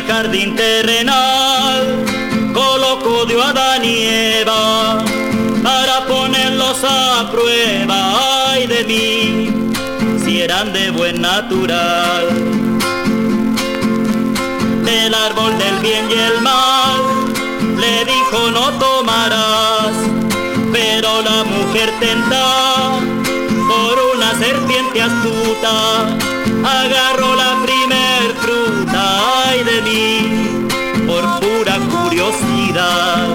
jardín terrenal colocó Dios a Adán y Eva para ponerlos a prueba. Ay de mí, si eran de buen natural. Del árbol del bien y el mal le dijo no tomarás, pero la mujer tentada por una serpiente astuta agarró la primer fruta. Ay de mí, por pura curiosidad.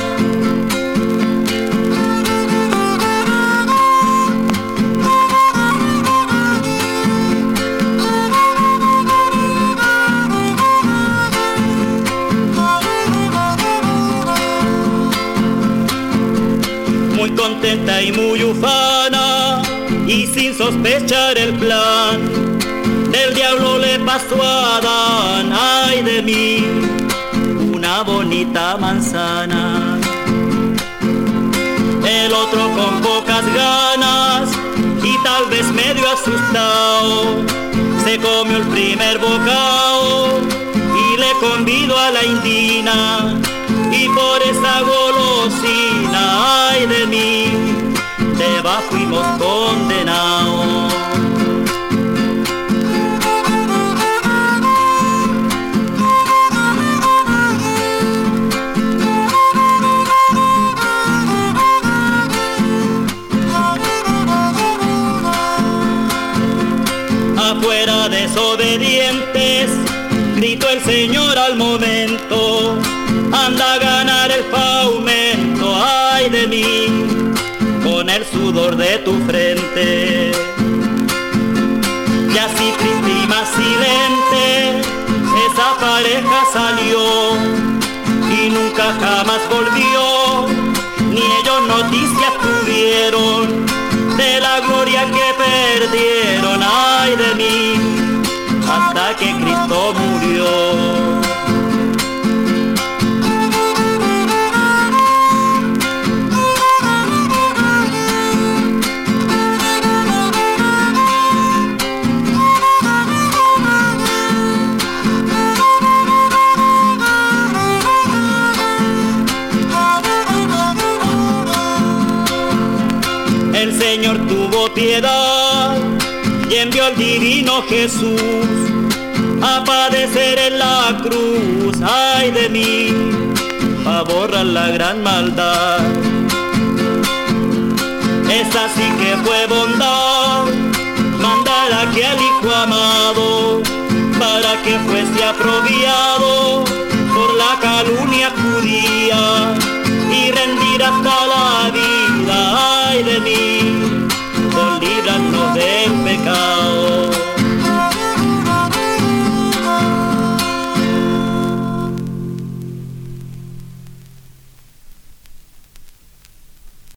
Muy contenta y muy ufana, y sin sospechar el plan del diablo le pasó a Adán. Ay de mí, una bonita manzana. El otro con pocas ganas y tal vez medio asustado se comió el primer bocado y le convidó a la indina, y por esa golosina, ay de mí, debajo fuimos condenados. Afuera desobedientes, gritó el Señor al momento, anda a ganar el aumento. Ay de mí, con el sudor de tu frente. Y así triste y más silente, esa pareja salió y nunca jamás volvió, ni ellos noticias tuvieron de la gloria que perdieron. Ay de mí, hasta que Cristo murió. El Señor tuvo piedad y envió al divino Jesús a padecer en la cruz. Ay de mí, a borrar la gran maldad. Esa sí que fue bondad, mandar aquí al Hijo amado para que fuese apropiado por la calumnia judía y rendir hasta la vida. Ay de mí,